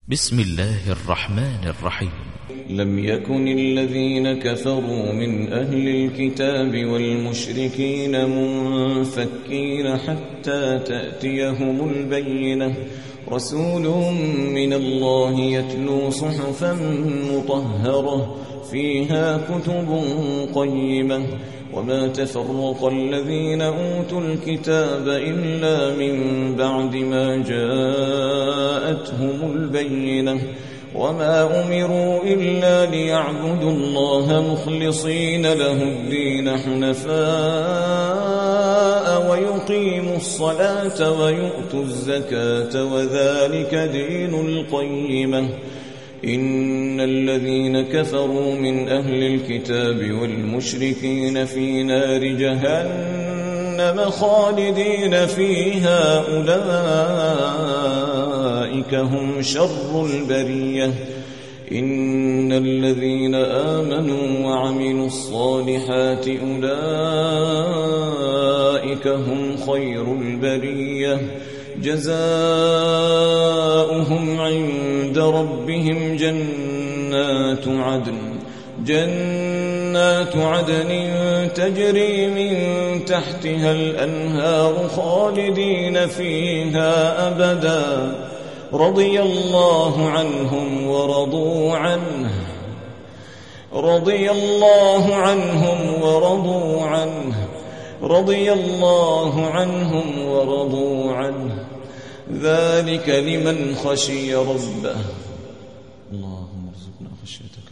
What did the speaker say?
بسم الله الرحمن الرحيم. لم يكن الذين كفروا من أهل الكتاب والمشركين منفكين حتى تأتيهم البينة، رسول من الله يتلو صحفا مطهرة فيها كتب قيمة، وما تفرق الذين أوتوا الكتاب إلا من بعد ما جاءتهم البينة، وما أمروا إلا ليعبدوا الله مخلصين له الدين حنفاء ويقيموا الصلاة ويؤتوا الزكاة وذلك دين القيمة. إن الذين كفروا من أهل الكتاب والمشركين في نار جهنم خالدين فيها أولئك هم شر البرية. إن الذين آمنوا وعملوا الصالحات أولئك هم خير البرية، جزاؤهم عند ربهم جنات عدن تجري من تحتها الأنهار خالدين فيها أبدا، رضي الله عنهم ورضوا عنه رضي الله عنهم ورضوا عنه ذلك لمن خشي ربه. اللهم ارزقنا خشيتك.